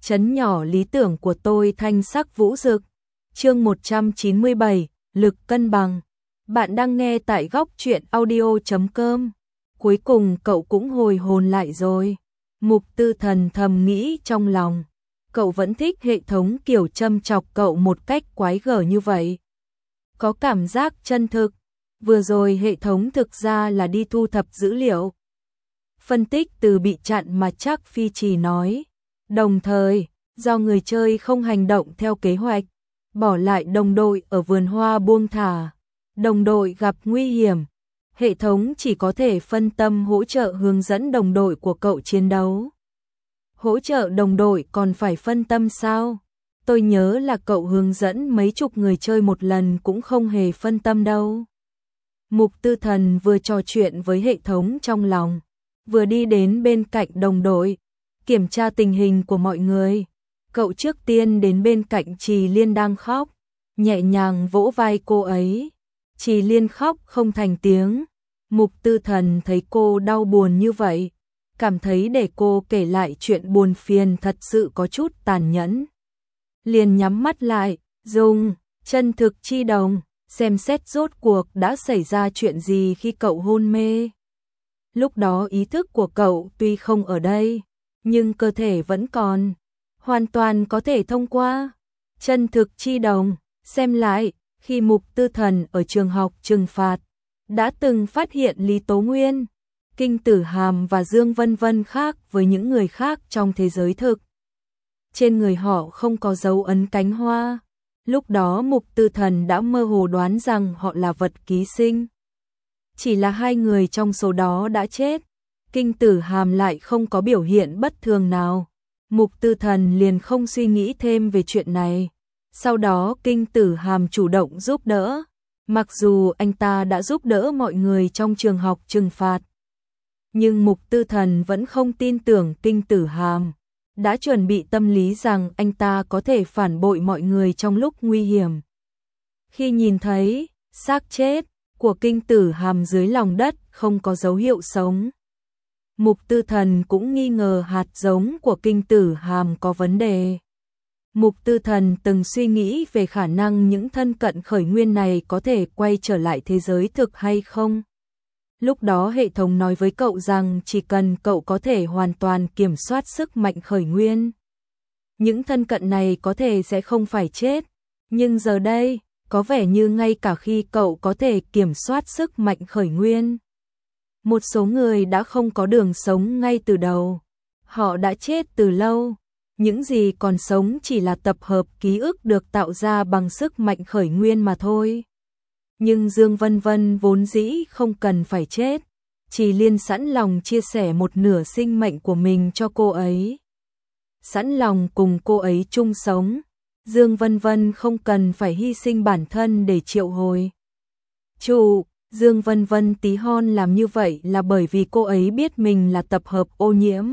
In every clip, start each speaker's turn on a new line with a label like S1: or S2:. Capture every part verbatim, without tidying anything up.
S1: Trấn nhỏ lý tưởng của tôi thanh sắc vũ rực. Chương một trăm chín mươi bảy, lực cân bằng. Bạn đang nghe tại góc truyện audio chấm com. Cuối cùng cậu cũng hồi hồn lại rồi. Mục Tư Thần thầm nghĩ trong lòng. Cậu vẫn thích hệ thống kiểu châm chọc cậu một cách quái gở như vậy. Có cảm giác chân thực. Vừa rồi hệ thống thực ra là đi thu thập dữ liệu. Phân tích từ bị chặn mà chắc Phi Trì nói. Đồng thời, do người chơi không hành động theo kế hoạch, bỏ lại đồng đội ở vườn hoa buông thả, đồng đội gặp nguy hiểm, hệ thống chỉ có thể phân tâm hỗ trợ hướng dẫn đồng đội của cậu chiến đấu. Hỗ trợ đồng đội còn phải phân tâm sao? Tôi nhớ là cậu hướng dẫn mấy chục người chơi một lần cũng không hề phân tâm đâu. Mục Tư Thần vừa trò chuyện với hệ thống trong lòng, vừa đi đến bên cạnh đồng đội, kiểm tra tình hình của mọi người. Cậu trước tiên đến bên cạnh Trì Liên đang khóc, nhẹ nhàng vỗ vai cô ấy. Trì Liên khóc không thành tiếng. Mục Tư Thần thấy cô đau buồn như vậy, cảm thấy để cô kể lại chuyện buồn phiền thật sự có chút tàn nhẫn. Liền nhắm mắt lại, dùng chân thực chi đồng, xem xét rốt cuộc đã xảy ra chuyện gì khi cậu hôn mê. Lúc đó ý thức của cậu tuy không ở đây, nhưng cơ thể vẫn còn, hoàn toàn có thể thông qua. Chân thực chi đồng, xem lại, khi Mục Tư Thần ở trường học trừng phạt, đã từng phát hiện Lý Tố Nguyên, Kinh Tử Hàm và Dương Vân Vân khác với những người khác trong thế giới thực. Trên người họ không có dấu ấn cánh hoa. Lúc đó Mục Tư Thần đã mơ hồ đoán rằng họ là vật ký sinh. Chỉ là hai người trong số đó đã chết. Kinh Tử Hàm lại không có biểu hiện bất thường nào. Mục Tư Thần liền không suy nghĩ thêm về chuyện này. Sau đó Kinh Tử Hàm chủ động giúp đỡ. Mặc dù anh ta đã giúp đỡ mọi người trong trường học trừng phạt, nhưng Mục Tư Thần vẫn không tin tưởng Kinh Tử Hàm. Đã chuẩn bị tâm lý rằng anh ta có thể phản bội mọi người trong lúc nguy hiểm. Khi nhìn thấy xác chết của Kinh Tử Hàm dưới lòng đất không có dấu hiệu sống, Mục Tư Thần cũng nghi ngờ hạt giống của Kinh Tử Hàm có vấn đề. Mục Tư Thần từng suy nghĩ về khả năng những thân cận khởi nguyên này có thể quay trở lại thế giới thực hay không. Lúc đó hệ thống nói với cậu rằng chỉ cần cậu có thể hoàn toàn kiểm soát sức mạnh khởi nguyên, những thân cận này có thể sẽ không phải chết. Nhưng giờ đây, có vẻ như ngay cả khi cậu có thể kiểm soát sức mạnh khởi nguyên, một số người đã không có đường sống ngay từ đầu. Họ đã chết từ lâu. Những gì còn sống chỉ là tập hợp ký ức được tạo ra bằng sức mạnh khởi nguyên mà thôi. Nhưng Dương Vân Vân vốn dĩ không cần phải chết. Trì Liên sẵn lòng chia sẻ một nửa sinh mệnh của mình cho cô ấy, sẵn lòng cùng cô ấy chung sống. Dương Vân Vân không cần phải hy sinh bản thân để triệu hồi. Chủ, Dương Vân Vân tí hon làm như vậy là bởi vì cô ấy biết mình là tập hợp ô nhiễm.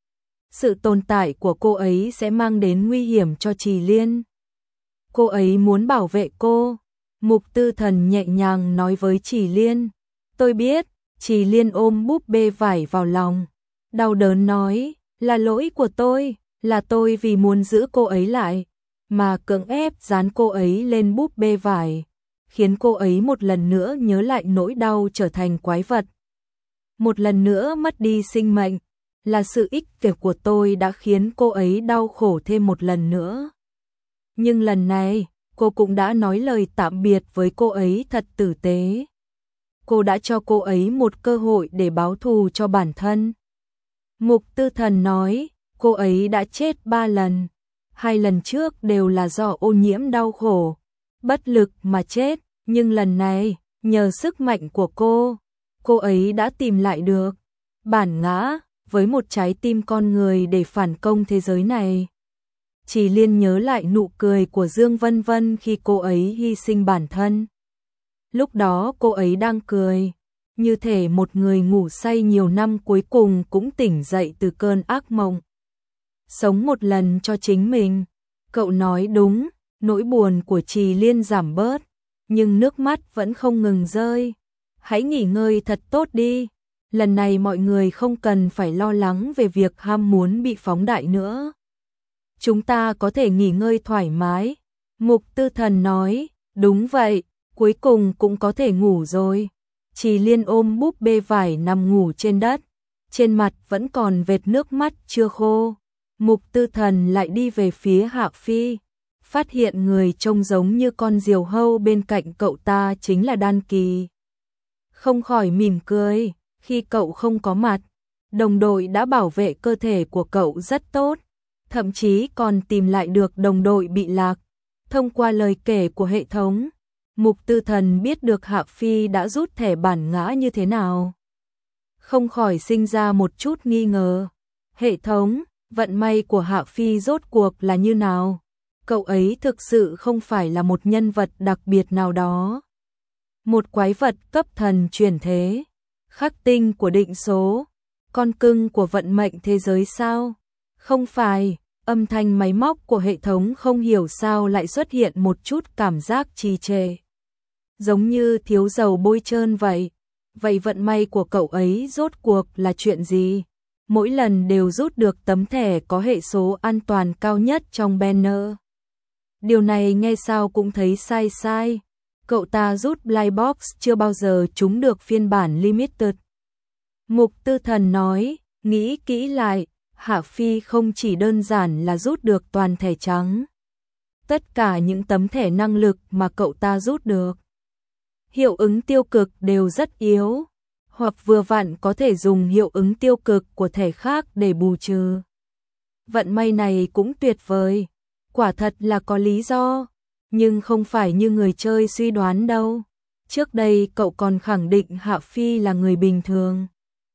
S1: Sự tồn tại của cô ấy sẽ mang đến nguy hiểm cho Trì Liên. Cô ấy muốn bảo vệ cô. Mục Tư Thần nhẹ nhàng nói với Trì Liên. Tôi biết. Trì Liên ôm búp bê vải vào lòng, đau đớn nói, là lỗi của tôi, là tôi vì muốn giữ cô ấy lại, mà cưỡng ép dán cô ấy lên búp bê vải, khiến cô ấy một lần nữa nhớ lại nỗi đau trở thành quái vật. Một lần nữa mất đi sinh mệnh, là sự ích kỷ của tôi đã khiến cô ấy đau khổ thêm một lần nữa. Nhưng lần này, cô cũng đã nói lời tạm biệt với cô ấy thật tử tế. Cô đã cho cô ấy một cơ hội để báo thù cho bản thân. Mục Tư Thần nói, cô ấy đã chết ba lần. Hai lần trước đều là do ô nhiễm đau khổ, bất lực mà chết. Nhưng lần này, nhờ sức mạnh của cô, cô ấy đã tìm lại được bản ngã với một trái tim con người để phản công thế giới này. Trì Liên nhớ lại nụ cười của Dương Vân Vân khi cô ấy hy sinh bản thân. Lúc đó cô ấy đang cười, như thể một người ngủ say nhiều năm cuối cùng cũng tỉnh dậy từ cơn ác mộng. Sống một lần cho chính mình. Cậu nói đúng, nỗi buồn của Trì Liên giảm bớt, nhưng nước mắt vẫn không ngừng rơi. Hãy nghỉ ngơi thật tốt đi. Lần này mọi người không cần phải lo lắng về việc ham muốn bị phóng đại nữa. chúng ta có thể nghỉ ngơi thoải mái. Mục Tư Thần nói, đúng vậy, cuối cùng cũng có thể ngủ rồi. Trì Liên ôm búp bê vải nằm ngủ trên đất, trên mặt vẫn còn vệt nước mắt chưa khô. Mục Tư Thần lại đi về phía Hạ Phi, phát hiện người trông giống như con diều hâu bên cạnh cậu ta chính là Đan Kỳ. Không khỏi mỉm cười, khi cậu không có mặt, đồng đội đã bảo vệ cơ thể của cậu rất tốt, thậm chí còn tìm lại được đồng đội bị lạc. Thông qua lời kể của hệ thống, Mục Tư Thần biết được Hạ Phi đã rút thẻ bản ngã như thế nào. Không khỏi sinh ra một chút nghi ngờ. Hệ thống, vận may của Hạ Phi rốt cuộc là như nào? Cậu ấy thực sự không phải là một nhân vật đặc biệt nào đó. Một quái vật cấp thần chuyển thế, khắc tinh của định số, con cưng của vận mệnh thế giới sao? Không phải, âm thanh máy móc của hệ thống không hiểu sao lại xuất hiện một chút cảm giác trì trệ. Giống như thiếu dầu bôi trơn vậy. Vậy vận may của cậu ấy rốt cuộc là chuyện gì? Mỗi lần đều rút được tấm thẻ có hệ số an toàn cao nhất trong banner. Điều này nghe sao cũng thấy sai sai. Cậu ta rút Blind Box chưa bao giờ trúng được phiên bản Limited. Mục Tư Thần nói, nghĩ kỹ lại, Hạ Phi không chỉ đơn giản là rút được toàn thẻ trắng. Tất cả những tấm thẻ năng lực mà cậu ta rút được, hiệu ứng tiêu cực đều rất yếu, hoặc vừa vặn có thể dùng hiệu ứng tiêu cực của thẻ khác để bù trừ. Vận may này cũng tuyệt vời, quả thật là có lý do, nhưng không phải như người chơi suy đoán đâu. Trước đây cậu còn khẳng định Hạ Phi là người bình thường.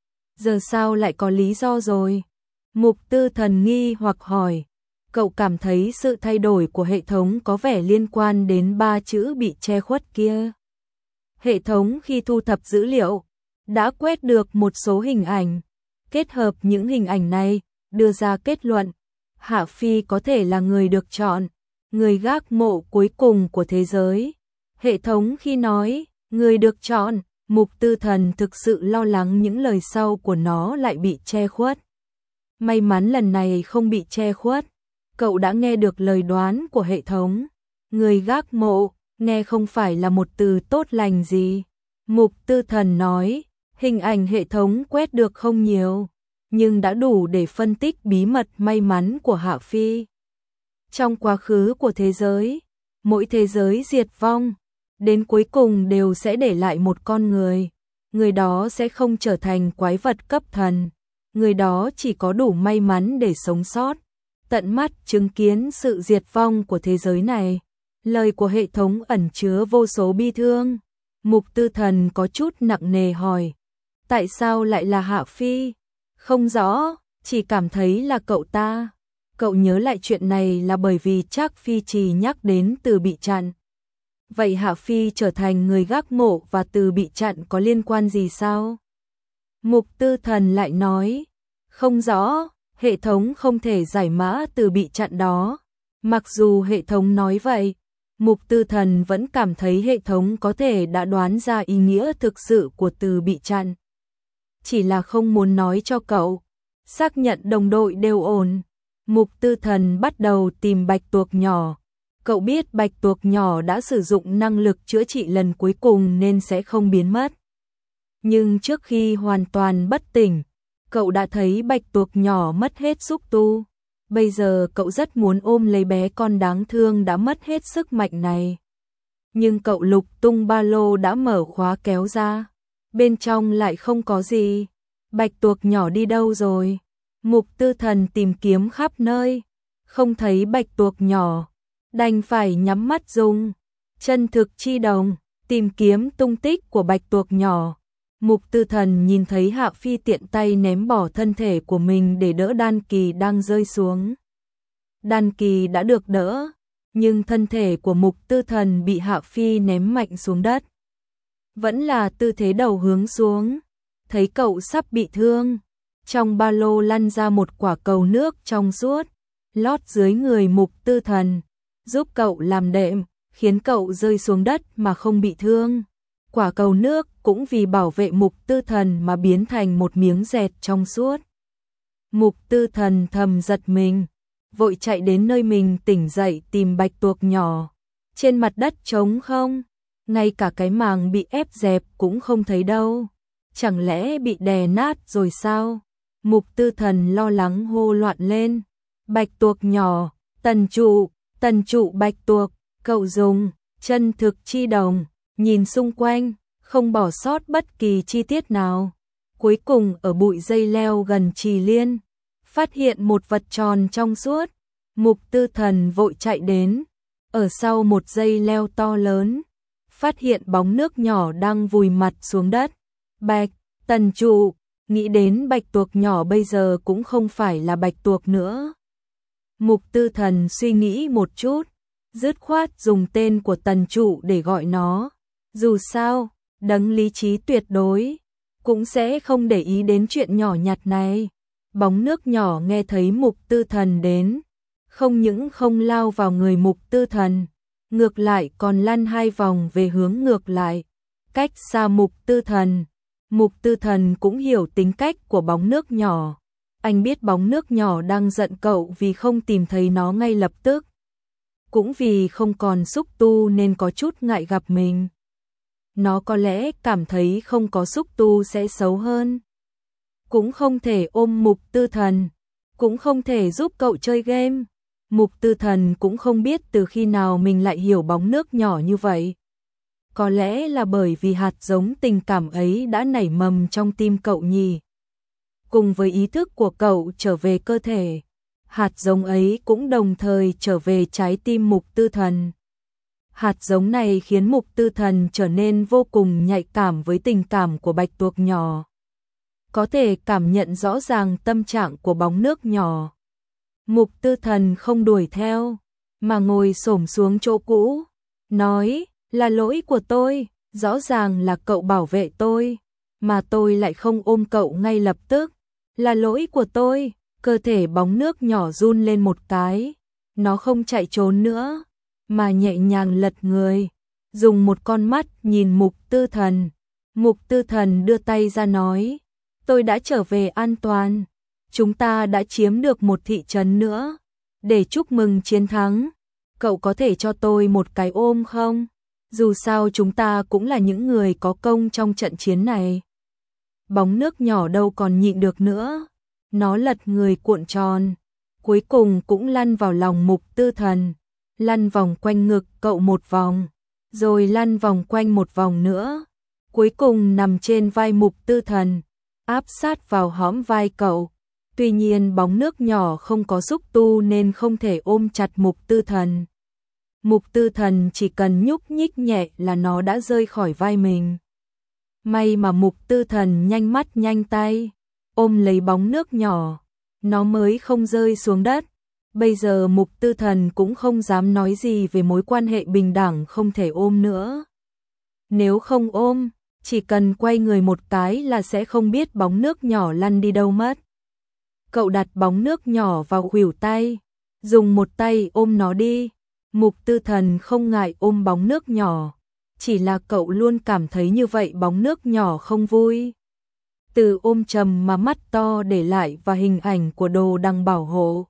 S1: Giờ sao lại có lý do rồi? Mục Tư Thần nghi hoặc hỏi. Cậu cảm thấy sự thay đổi của hệ thống có vẻ liên quan đến ba chữ bị che khuất kia. Hệ thống khi thu thập dữ liệu đã quét được một số hình ảnh, kết hợp những hình ảnh này, đưa ra kết luận Hạ Phi có thể là người được chọn, người gác mộ cuối cùng của thế giới. Hệ thống khi nói, người được chọn, Mục Tư Thần thực sự lo lắng những lời sau của nó lại bị che khuất. May mắn lần này không bị che khuất, cậu đã nghe được lời đoán của hệ thống. Người gác mộ, nghe không phải là một từ tốt lành gì. Mục Tư Thần nói, hình ảnh hệ thống quét được không nhiều, nhưng đã đủ để phân tích bí mật may mắn của Hạ Phi. Trong quá khứ của thế giới, mỗi thế giới diệt vong, đến cuối cùng đều sẽ để lại một con người. Người đó sẽ không trở thành quái vật cấp thần. Người đó chỉ có đủ may mắn để sống sót, tận mắt chứng kiến sự diệt vong của thế giới này. Lời của hệ thống ẩn chứa vô số bi thương. Mục Tư Thần có chút nặng nề hỏi, tại sao lại là Hạ Phi? Không rõ, chỉ cảm thấy là cậu ta. Cậu nhớ lại chuyện này là bởi vì Trác Phi Trì nhắc đến từ bị chặn. Vậy Hạ Phi trở thành người gác mộ và từ bị chặn có liên quan gì sao? Mục Tư Thần lại nói, không rõ, hệ thống không thể giải mã từ bị chặn đó. Mặc dù hệ thống nói vậy, Mục Tư Thần vẫn cảm thấy hệ thống có thể đã đoán ra ý nghĩa thực sự của từ bị chặn. Chỉ là không muốn nói cho cậu, xác nhận đồng đội đều ổn. Mục Tư Thần bắt đầu tìm bạch tuộc nhỏ. Cậu biết bạch tuộc nhỏ đã sử dụng năng lực chữa trị lần cuối cùng nên sẽ không biến mất. Nhưng trước khi hoàn toàn bất tỉnh, cậu đã thấy bạch tuộc nhỏ mất hết xúc tu. Bây giờ cậu rất muốn ôm lấy bé con đáng thương đã mất hết sức mạnh này. Nhưng cậu lục tung ba lô đã mở khóa kéo ra. Bên trong lại không có gì. Bạch tuộc nhỏ đi đâu rồi? Mục Tư Thần tìm kiếm khắp nơi. Không thấy bạch tuộc nhỏ. Đành phải nhắm mắt dùng chân thực chi đồng tìm kiếm tung tích của bạch tuộc nhỏ. Mục Tư Thần nhìn thấy Hạ Phi tiện tay ném bỏ thân thể của mình để đỡ Đan Kỳ đang rơi xuống. Đan Kỳ đã được đỡ, nhưng thân thể của Mục Tư Thần bị Hạ Phi ném mạnh xuống đất. Vẫn là tư thế đầu hướng xuống. Thấy cậu sắp bị thương, trong ba lô lăn ra một quả cầu nước trong suốt, lót dưới người Mục Tư Thần, giúp cậu làm đệm, khiến cậu rơi xuống đất mà không bị thương. Quả cầu nước cũng vì bảo vệ Mục Tư Thần mà biến thành một miếng dẹt trong suốt. Mục Tư Thần thầm giật mình, vội chạy đến nơi mình tỉnh dậy tìm bạch tuộc nhỏ. Trên mặt đất trống không, ngay cả cái màng bị ép dẹp cũng không thấy đâu. Chẳng lẽ bị đè nát rồi sao? Mục Tư Thần lo lắng hô loạn lên. Bạch tuộc nhỏ, Tần trụ, Tần trụ bạch tuộc, cậu dùng chân thực chi đồng, nhìn xung quanh, không bỏ sót bất kỳ chi tiết nào. Cuối cùng ở bụi dây leo gần Trì Liên, phát hiện một vật tròn trong suốt. Mục Tư Thần vội chạy đến, ở sau một dây leo to lớn, phát hiện bóng nước nhỏ đang vùi mặt xuống đất. Bạch, Tần trụ, nghĩ đến bạch tuộc nhỏ bây giờ cũng không phải là bạch tuộc nữa. Mục Tư Thần suy nghĩ một chút, dứt khoát dùng tên của Tần trụ để gọi nó. Dù sao, đấng lý trí tuyệt đối cũng sẽ không để ý đến chuyện nhỏ nhặt này. Bóng nước nhỏ nghe thấy Mục Tư Thần đến, không những không lao vào người Mục Tư Thần, ngược lại còn lăn hai vòng về hướng ngược lại, cách xa Mục Tư Thần. Mục Tư Thần cũng hiểu tính cách của bóng nước nhỏ. Anh biết bóng nước nhỏ đang giận cậu vì không tìm thấy nó ngay lập tức. Cũng vì không còn xúc tu nên có chút ngại gặp mình. Nó có lẽ cảm thấy không có xúc tu sẽ xấu hơn. Cũng không thể ôm Mục Tư Thần, cũng không thể giúp cậu chơi game. Mục Tư Thần cũng không biết từ khi nào mình lại hiểu bóng nước nhỏ như vậy. Có lẽ là bởi vì hạt giống tình cảm ấy đã nảy mầm trong tim cậu nhỉ. Cùng với ý thức của cậu trở về cơ thể, hạt giống ấy cũng đồng thời trở về trái tim Mục Tư Thần. Hạt giống này khiến Mục Tư Thần trở nên vô cùng nhạy cảm với tình cảm của bạch tuộc nhỏ. Có thể cảm nhận rõ ràng tâm trạng của bóng nước nhỏ. Mục Tư Thần không đuổi theo, mà ngồi xổm xuống chỗ cũ, nói, là lỗi của tôi, rõ ràng là cậu bảo vệ tôi, mà tôi lại không ôm cậu ngay lập tức, là lỗi của tôi. Cơ thể bóng nước nhỏ run lên một cái, nó không chạy trốn nữa, mà nhẹ nhàng lật người, dùng một con mắt nhìn Mục Tư Thần. Mục Tư Thần đưa tay ra nói, tôi đã trở về an toàn, chúng ta đã chiếm được một thị trấn nữa, để chúc mừng chiến thắng, cậu có thể cho tôi một cái ôm không? Dù sao chúng ta cũng là những người có công trong trận chiến này. Bóng nước nhỏ đâu còn nhịn được nữa, nó lật người cuộn tròn, cuối cùng cũng lăn vào lòng Mục Tư Thần, lăn vòng quanh ngực cậu một vòng, rồi lăn vòng quanh một vòng nữa, cuối cùng nằm trên vai Mục Tư Thần, áp sát vào hõm vai cậu. Tuy nhiên bóng nước nhỏ không có xúc tu nên không thể ôm chặt Mục Tư Thần. Mục Tư Thần chỉ cần nhúc nhích nhẹ là nó đã rơi khỏi vai mình. May mà Mục Tư Thần nhanh mắt nhanh tay, ôm lấy bóng nước nhỏ, nó mới không rơi xuống đất. Bây giờ Mục Tư Thần cũng không dám nói gì về mối quan hệ bình đẳng không thể ôm nữa. Nếu không ôm, chỉ cần quay người một cái là sẽ không biết bóng nước nhỏ lăn đi đâu mất. Cậu đặt bóng nước nhỏ vào khuỷu tay, dùng một tay ôm nó đi. Mục Tư Thần không ngại ôm bóng nước nhỏ, chỉ là cậu luôn cảm thấy như vậy bóng nước nhỏ không vui. Từ ôm chầm mà mắt to để lại và hình ảnh của đồ đằng bảo hộ.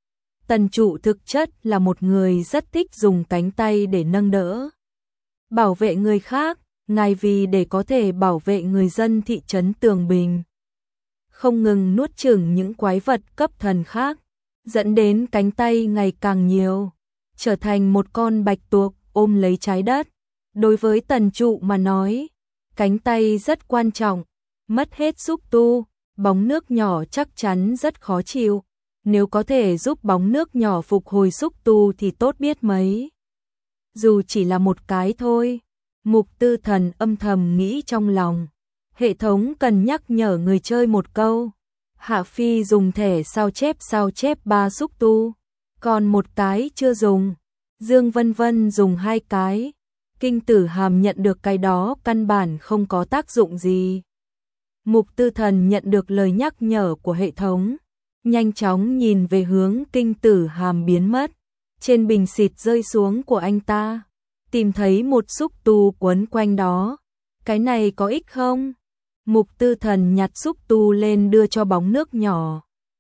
S1: Tần trụ thực chất là một người rất thích dùng cánh tay để nâng đỡ, bảo vệ người khác, ngài vì để có thể bảo vệ người dân thị trấn Tường Bình, không ngừng nuốt chửng những quái vật cấp thần khác, dẫn đến cánh tay ngày càng nhiều, trở thành một con bạch tuộc ôm lấy trái đất. Đối với Tần trụ mà nói, cánh tay rất quan trọng, mất hết xúc tu, bóng nước nhỏ chắc chắn rất khó chịu. Nếu có thể giúp bóng nước nhỏ phục hồi xúc tu thì tốt biết mấy. Dù chỉ là một cái thôi, Mục Tư Thần âm thầm nghĩ trong lòng. Hệ thống cần nhắc nhở người chơi một câu. Hạ Phi dùng thẻ sao chép sao chép ba xúc tu, còn một cái chưa dùng. Dương Vân Vân dùng hai cái. Kinh Tử Hàm nhận được cái đó căn bản không có tác dụng gì. Mục Tư Thần nhận được lời nhắc nhở của hệ thống, nhanh chóng nhìn về hướng Kinh Tử Hàm biến mất. Trên bình xịt rơi xuống của anh ta, tìm thấy một xúc tu quấn quanh đó. Cái này có ích không? Mục Tư Thần nhặt xúc tu lên đưa cho bóng nước nhỏ.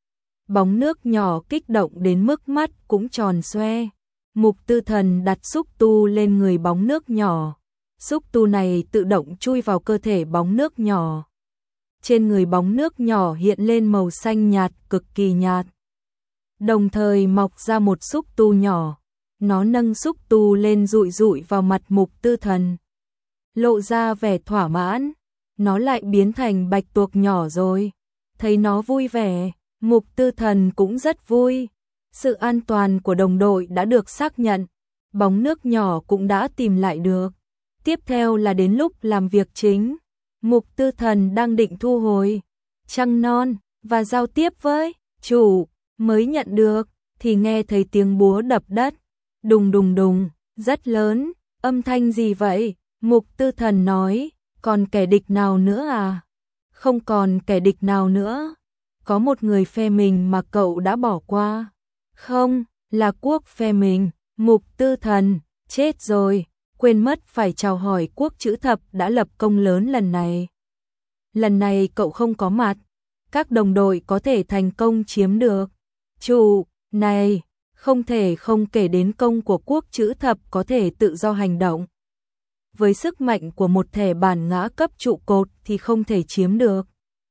S1: bóng nước nhỏ kích động đến mức mắt cũng tròn xoe. Mục Tư Thần đặt xúc tu lên người bóng nước nhỏ. Xúc tu này tự động chui vào cơ thể bóng nước nhỏ. Trên người bóng nước nhỏ hiện lên màu xanh nhạt, cực kỳ nhạt. Đồng thời mọc ra một xúc tu nhỏ. Nó nâng xúc tu lên dụi dụi vào mặt Mục Tư Thần. Lộ ra vẻ thỏa mãn. Nó lại biến thành bạch tuộc nhỏ rồi. Thấy nó vui vẻ, Mục Tư Thần cũng rất vui. Sự an toàn của đồng đội đã được xác nhận. Bóng nước nhỏ cũng đã tìm lại được. Tiếp theo là đến lúc làm việc chính. Mục Tư Thần đang định thu hồi trăng non và giao tiếp với chủ mới nhận được, thì nghe thấy tiếng búa đập đất. Đùng đùng đùng, rất lớn. Âm thanh gì vậy? Mục Tư Thần nói, còn kẻ địch nào nữa à? Không còn kẻ địch nào nữa. Có một người phe mình mà cậu đã bỏ qua. Không, là quốc phe mình. Mục Tư Thần, chết rồi, quên mất phải chào hỏi Quốc Chữ Thập đã lập công lớn lần này. Lần này cậu không có mặt, các đồng đội có thể thành công chiếm được. Chủ, này, không thể không kể đến công của Quốc Chữ Thập có thể tự do hành động. Với sức mạnh của một thẻ bản ngã cấp trụ cột thì không thể chiếm được.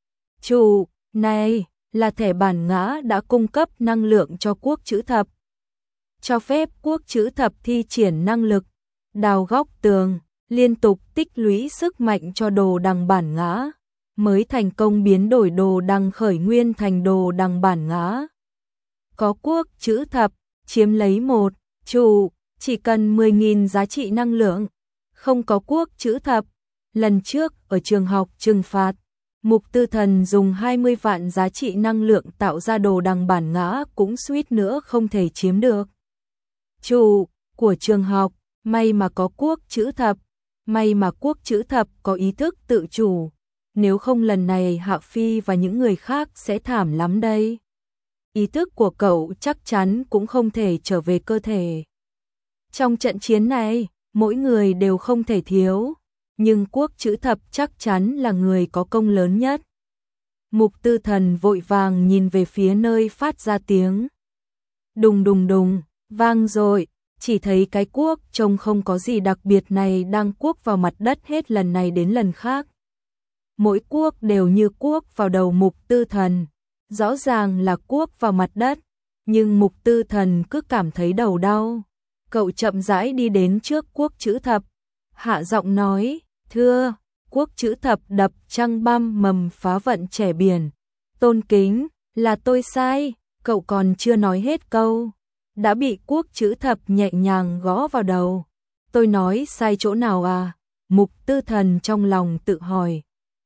S1: Chủ, này, là thẻ bản ngã đã cung cấp năng lượng cho Quốc Chữ Thập. Cho phép Quốc Chữ Thập thi triển năng lực, đào góc tường, liên tục tích lũy sức mạnh cho đồ đằng bản ngã, mới thành công biến đổi đồ đằng khởi nguyên thành đồ đằng bản ngã. Có Quốc Chữ Thập, chiếm lấy một, chủ, chỉ cần mười nghìn giá trị năng lượng. Không có Quốc Chữ Thập, lần trước ở trường học trừng phạt, Mục Tư Thần dùng hai mươi vạn giá trị năng lượng tạo ra đồ đằng bản ngã cũng suýt nữa không thể chiếm được. Chủ của trường học, may mà có Quốc Chữ Thập, may mà Quốc Chữ Thập có ý thức tự chủ, nếu không lần này Hạ Phi và những người khác sẽ thảm lắm đây. Ý thức của cậu chắc chắn cũng không thể trở về cơ thể. Trong trận chiến này, mỗi người đều không thể thiếu, nhưng Quốc Chữ Thập chắc chắn là người có công lớn nhất. Mục Tư Thần vội vàng nhìn về phía nơi phát ra tiếng. Đùng đùng đùng, vang rồi, chỉ thấy cái cuốc trông không có gì đặc biệt này đang cuốc vào mặt đất hết lần này đến lần khác. Mỗi cuốc đều như cuốc vào đầu Mục Tư Thần, rõ ràng là cuốc vào mặt đất, nhưng Mục Tư Thần cứ cảm thấy đầu đau. Cậu chậm rãi đi đến trước Quốc Chữ Thập, hạ giọng nói, thưa, Quốc Chữ Thập đập trăng băm mầm phá vận trẻ biển. Tôn kính, là tôi sai, cậu còn chưa nói hết câu, đã bị Quốc Chữ Thập nhẹ nhàng gõ vào đầu. Tôi nói sai chỗ nào à? Mục Tư Thần trong lòng tự hỏi.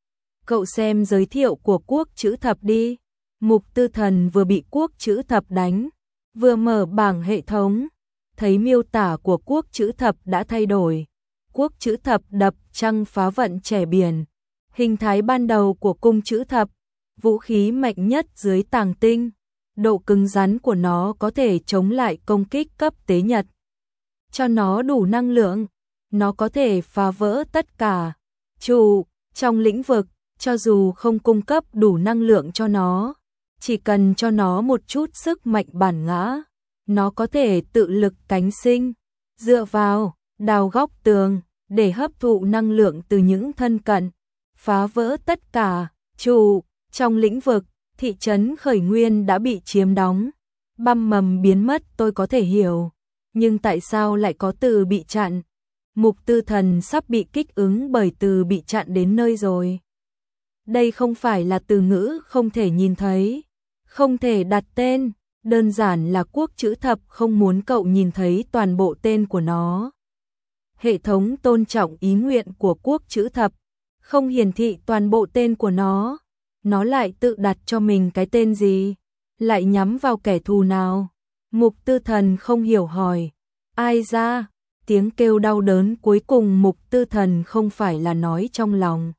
S1: Cậu xem giới thiệu của Quốc Chữ Thập đi. Mục Tư Thần vừa bị Quốc Chữ Thập đánh, vừa mở bảng hệ thống, thấy miêu tả của Quốc Chữ Thập đã thay đổi. Quốc Chữ Thập đập trăng phá vận trẻ biển, hình thái ban đầu của cung chữ thập, vũ khí mạnh nhất dưới tàng tinh, độ cứng rắn của nó có thể chống lại công kích cấp tế nhật. Cho nó đủ năng lượng, nó có thể phá vỡ tất cả. Chủ, trong lĩnh vực, cho dù không cung cấp đủ năng lượng cho nó, chỉ cần cho nó một chút sức mạnh bản ngã, nó có thể tự lực cánh sinh, dựa vào đào góc tường để hấp thụ năng lượng từ những thân cận, phá vỡ tất cả. Chủ, trong lĩnh vực, thị trấn khởi nguyên đã bị chiếm đóng, băm mầm biến mất tôi có thể hiểu, nhưng tại sao lại có từ bị chặn? Mục Tư Thần sắp bị kích ứng bởi từ bị chặn đến nơi rồi. Đây không phải là từ ngữ không thể nhìn thấy, không thể đặt tên, đơn giản là Quốc Chữ Thập không muốn cậu nhìn thấy toàn bộ tên của nó. Hệ thống tôn trọng ý nguyện của Quốc Chữ Thập, không hiển thị toàn bộ tên của nó. Nó lại tự đặt cho mình cái tên gì? Lại nhắm vào kẻ thù nào? Mục Tư Thần không hiểu hỏi. Ai ra? Tiếng kêu đau đớn cuối cùng Mục Tư Thần không phải là nói trong lòng,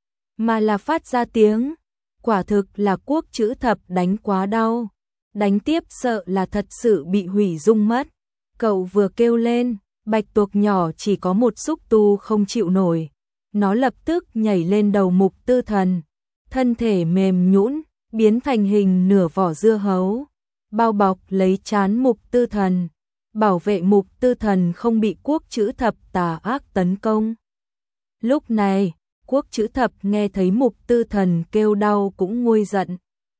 S1: mà là phát ra tiếng. Quả thực là Quốc Chữ Thập đánh quá đau. Đánh tiếp sợ là thật sự bị hủy dung mất. Cậu vừa kêu lên, bạch tuộc nhỏ chỉ có một xúc tu không chịu nổi. Nó lập tức nhảy lên đầu Mục Tư Thần. Thân thể mềm nhũn, biến thành hình nửa vỏ dưa hấu, bao bọc lấy trán Mục Tư Thần, bảo vệ Mục Tư Thần không bị Quốc Chữ Thập tà ác tấn công. Lúc này, Quốc Chữ Thập nghe thấy Mục Tư Thần kêu đau cũng nguôi giận.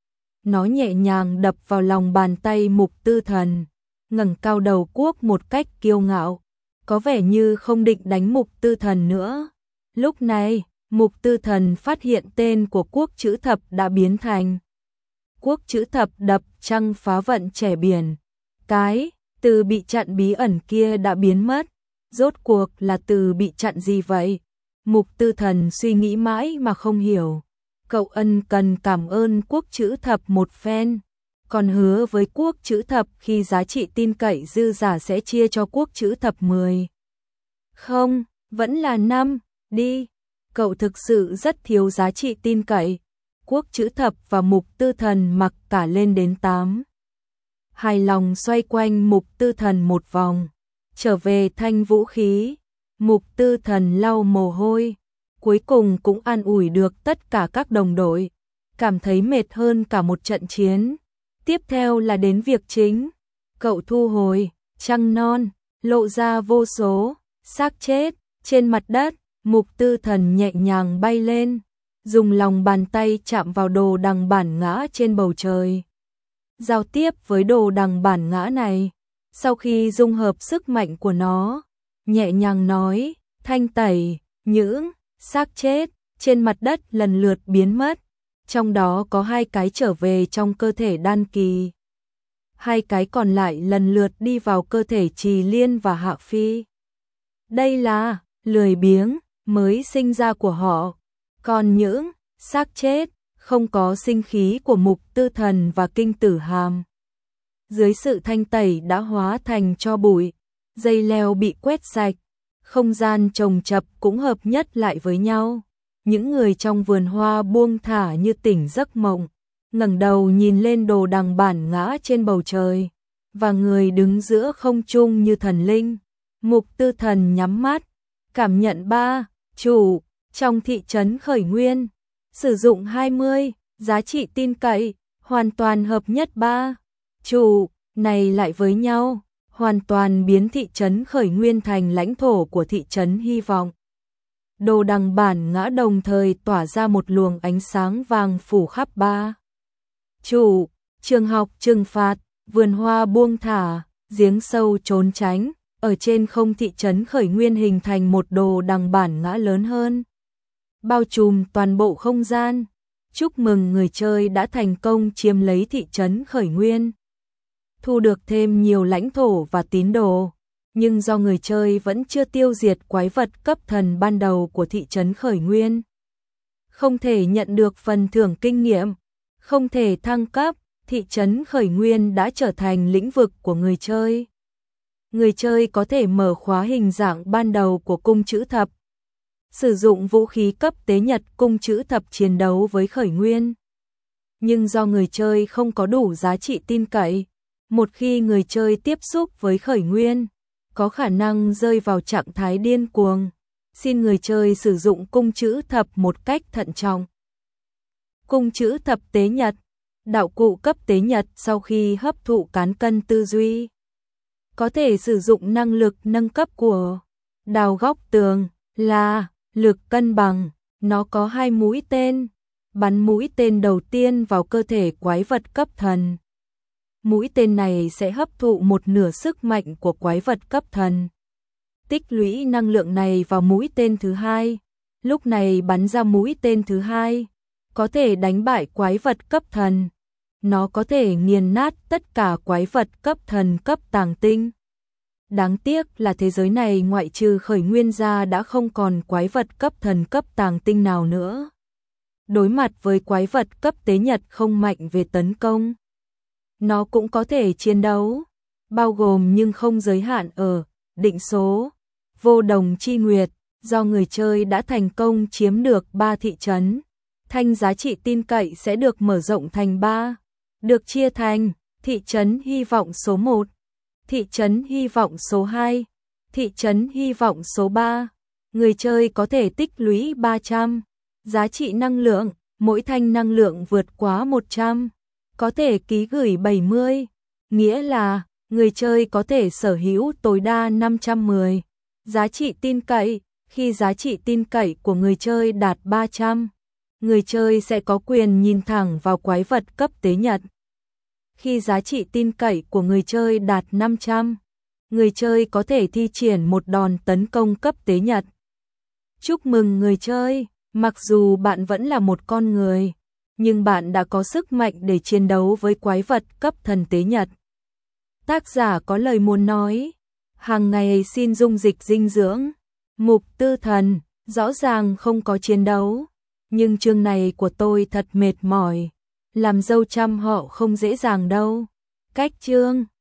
S1: Nó nhẹ nhàng đập vào lòng bàn tay Mục Tư Thần, ngẩng cao đầu cuốc một cách kiêu ngạo, có vẻ như không định đánh Mục Tư Thần nữa. Lúc này, Mục Tư Thần phát hiện tên của Quốc Chữ Thập đã biến thành Quốc Chữ Thập đập trăng phá vận trẻ biển. Cái từ bị chặn bí ẩn kia đã biến mất. Rốt cuộc là từ bị chặn gì vậy? Mục Tư Thần suy nghĩ mãi mà không hiểu. Cậu ân cần cảm ơn Quốc Chữ Thập một phen, còn hứa với Quốc Chữ Thập khi giá trị tin cậy dư giả sẽ chia cho Quốc Chữ Thập mười. Không, vẫn là năm, đi. Cậu thực sự rất thiếu giá trị tin cậy. Quốc Chữ Thập và Mục Tư Thần mặc cả lên đến tám. Hài lòng xoay quanh Mục Tư Thần một vòng, trở về thanh vũ khí. Mục Tư Thần lau mồ hôi, cuối cùng cũng an ủi được tất cả các đồng đội, cảm thấy mệt hơn cả một trận chiến. Tiếp theo là đến việc chính. Cậu thu hồi trăng non, lộ ra vô số xác chết trên mặt đất. Mục Tư Thần nhẹ nhàng bay lên, dùng lòng bàn tay chạm vào đồ đằng bản ngã trên bầu trời. Giao tiếp với đồ đằng bản ngã này, sau khi dung hợp sức mạnh của nó, nhẹ nhàng nói, thanh tẩy những xác chết trên mặt đất lần lượt biến mất, trong đó có hai cái trở về trong cơ thể Đan Kỳ. Hai cái còn lại lần lượt đi vào cơ thể Trì Liên và Hạ Phi. Đây là lười biếng mới sinh ra của họ, còn những xác chết không có sinh khí của Mục Tư Thần và Kinh Tử Hàm, dưới sự thanh tẩy đã hóa thành tro bụi. Dây leo bị quét sạch, không gian chồng chập cũng hợp nhất lại với nhau. Những người trong vườn hoa buông thả như tỉnh giấc mộng, ngẩng đầu nhìn lên đồ đằng bản ngã trên bầu trời, và người đứng giữa không trung như thần linh. Mục Tư Thần nhắm mắt, cảm nhận ba chủ trong thị trấn khởi nguyên, sử dụng hai mươi giá trị tin cậy, hoàn toàn hợp nhất ba chủ này lại với nhau, hoàn toàn biến thị trấn khởi nguyên thành lãnh thổ của thị trấn hy vọng. Đồ đằng bản ngã đồng thời tỏa ra một luồng ánh sáng vàng phủ khắp ba chủ, trường học trừng phạt, vườn hoa buông thả, giếng sâu trốn tránh. Ở trên không thị trấn khởi nguyên hình thành một đồ đằng bản ngã lớn hơn, bao trùm toàn bộ không gian. Chúc mừng người chơi đã thành công chiếm lấy thị trấn khởi nguyên, thu được thêm nhiều lãnh thổ và tín đồ. Nhưng do người chơi vẫn chưa tiêu diệt quái vật cấp thần ban đầu của thị trấn khởi nguyên, không thể nhận được phần thưởng kinh nghiệm, không thể thăng cấp. Thị trấn khởi nguyên đã trở thành lĩnh vực của người chơi. Người chơi có thể mở khóa hình dạng ban đầu của cung chữ thập, sử dụng vũ khí cấp tế nhật cung chữ thập chiến đấu với khởi nguyên. Nhưng do người chơi không có đủ giá trị tin cậy, một khi người chơi tiếp xúc với khởi nguyên, có khả năng rơi vào trạng thái điên cuồng. Xin người chơi sử dụng cung chữ thập một cách thận trọng. Cung chữ thập tế nhật, đạo cụ cấp tế nhật sau khi hấp thụ cán cân tư duy, có thể sử dụng năng lực nâng cấp của đào góc tường là lực cân bằng. Nó có hai mũi tên, bắn mũi tên đầu tiên vào cơ thể quái vật cấp thần. Mũi tên này sẽ hấp thụ một nửa sức mạnh của quái vật cấp thần. Tích lũy năng lượng này vào mũi tên thứ hai, lúc này bắn ra mũi tên thứ hai, có thể đánh bại quái vật cấp thần. Nó có thể nghiền nát tất cả quái vật cấp thần cấp tàng tinh. Đáng tiếc là thế giới này ngoại trừ khởi nguyên ra đã không còn quái vật cấp thần cấp tàng tinh nào nữa. Đối mặt với quái vật cấp tế nhật không mạnh về tấn công, nó cũng có thể chiến đấu, bao gồm nhưng không giới hạn ở định số. Vô đồng chi nguyệt, do người chơi đã thành công chiếm được ba thị trấn, thanh giá trị tin cậy sẽ được mở rộng thành ba, được chia thành thị trấn hy vọng số một, thị trấn hy vọng số hai, thị trấn hy vọng số ba. Người chơi có thể tích lũy ba trăm giá trị năng lượng, mỗi thanh năng lượng vượt quá một trăm, có thể ký gửi bảy mươi, nghĩa là người chơi có thể sở hữu tối đa năm trăm mười giá trị tin cậy. Khi giá trị tin cậy của người chơi đạt ba trăm, người chơi sẽ có quyền nhìn thẳng vào quái vật cấp tế nhật. Khi giá trị tin cậy của người chơi đạt năm trăm, người chơi có thể thi triển một đòn tấn công cấp tế nhật. Chúc mừng người chơi, mặc dù bạn vẫn là một con người, nhưng bạn đã có sức mạnh để chiến đấu với quái vật cấp thần tế nhật. Tác giả có lời muốn nói, hàng ngày xin dung dịch dinh dưỡng. Mục tư thần, rõ ràng không có chiến đấu, nhưng chương này của tôi thật mệt mỏi, làm dâu trăm họ không dễ dàng đâu. Cách chương